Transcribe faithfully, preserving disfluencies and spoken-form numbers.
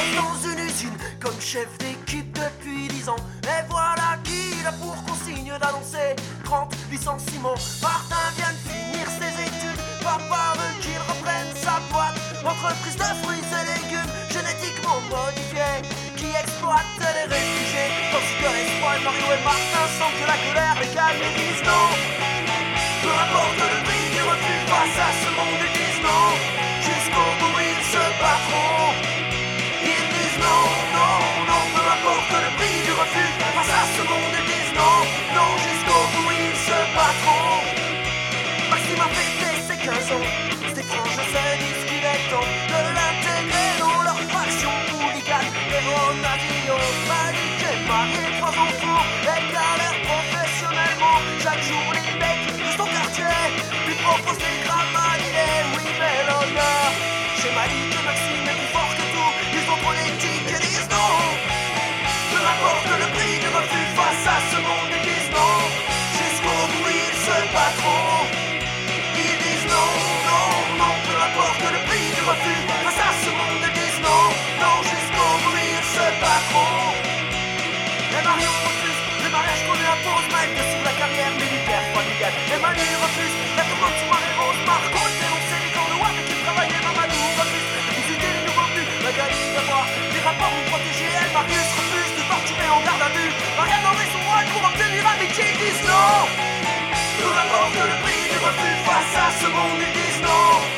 bosse dans une usine comme chef d'équipe depuis dix ans. Et voilà qu'il a pour consigne d'annoncer trente licenciements. Martin vient de finir ses études, papa veut qu'il reprenne sa boîte. Entreprise de fruits et légumes génétiquement modifiés qui exploite les réfugiés. Tandis que l'espoir, Mario et Martin sentent que la colère les calme et disent non. Peu importe le prix du refus face à ce monde, ils disent non. Jusqu'au bout ils se battront. Ils disent non, non, non. Peu importe le prix du refus face à ce monde, ils disent non. Non, jusqu'au bout ils se battront. Maxime a fêté ses quinze ans. Stéphane se disent qu'il est temps de l'intégrer dans leur faction hooligan. Et Ronaldinho, Malik et marié, trois enfants, et galère professionnellement. Chaque jour les mecs de son quartier lui proposent des grammes d'idées. Oui mais l'honneur chez Malik et Maxime est plus fort que tout. Ils sont politiques et disent non. Peu importe le prix du refus face à ce monde, ils disent non. Jusqu'au bout ils se battront. Ils disent non, non, non. Peu importe le prix du refus face à ce monde, ils disent non. Non, jusqu'au bout ils se battront. Et Marion refuse le mariage qu'on lui impose. Mike sur la carrière militaire familiale. Et Manu refuse la tournante soirée rose. Marco est dénoncé les camps de Watt et qui travaillait. Mamadou refuse de visiter les nouveaux buts. Magali d'avoir des rapports pour protéger elle. Marius refuse de torturer en garde à vue. Marianne aurait son rôle pour obtenir amitié. Ils disent non. Peu importe le prix du refus face à ce monde, ils disent non.